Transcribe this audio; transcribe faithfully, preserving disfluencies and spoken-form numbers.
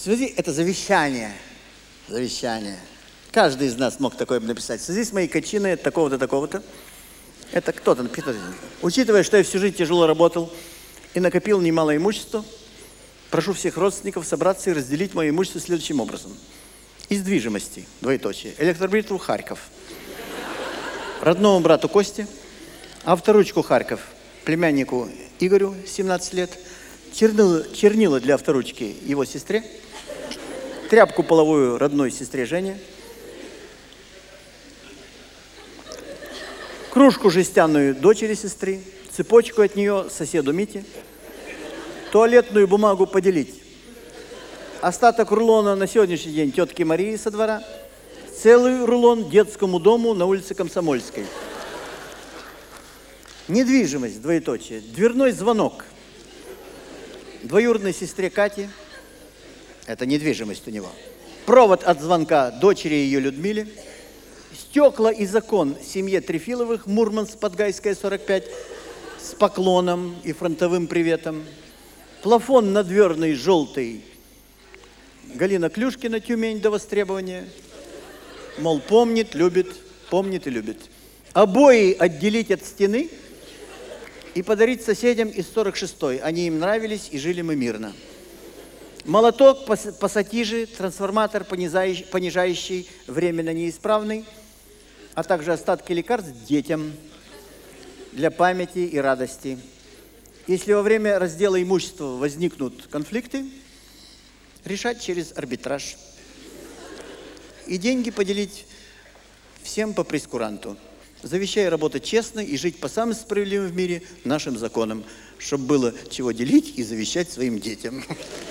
связи, это завещание. Завещание. Каждый из нас мог такое написать. В связи с моей кончиной такого-то, такого-то. Это кто-то написал. Учитывая, что я всю жизнь тяжело работал и накопил немало имущества, прошу всех родственников собраться и разделить мое имущество следующим образом. Из движимости, двоеточие, электробритву Харьков, родному брату Косте, авторучку Харьков, племяннику Игорю, семнадцать лет, чернила, чернила для авторучки его сестре, тряпку половую родной сестре Жене, кружку жестяную дочери сестры, цепочку от нее соседу Мите, туалетную бумагу поделить, остаток рулона на сегодняшний день тетке Марии со двора, целый рулон детскому дому на улице Комсомольской. Недвижимость, двоеточие, дверной звонок двоюродной сестре Кате, это недвижимость у него, провод от звонка дочери ее Людмиле, стекла из окон семье Трефиловых, Мурманск, Подгайская, сорок пять, с поклоном и фронтовым приветом, плафон надверный, желтый, Галина Клюшкина, Тюмень, до востребования, мол, помнит, любит, помнит и любит. Обои отделить от стены и подарить соседям из сорок шестой. Они им нравились, и жили мы мирно. Молоток, пассатижи, трансформатор, понижающий, понижающий временно неисправный, а также остатки лекарств детям для памяти и радости. Если во время раздела имущества возникнут конфликты, решать через арбитраж. И деньги поделить всем по прескуранту. Завещаю работать честно и жить по самым справедливым в мире нашим законам, чтобы было чего делить и завещать своим детям.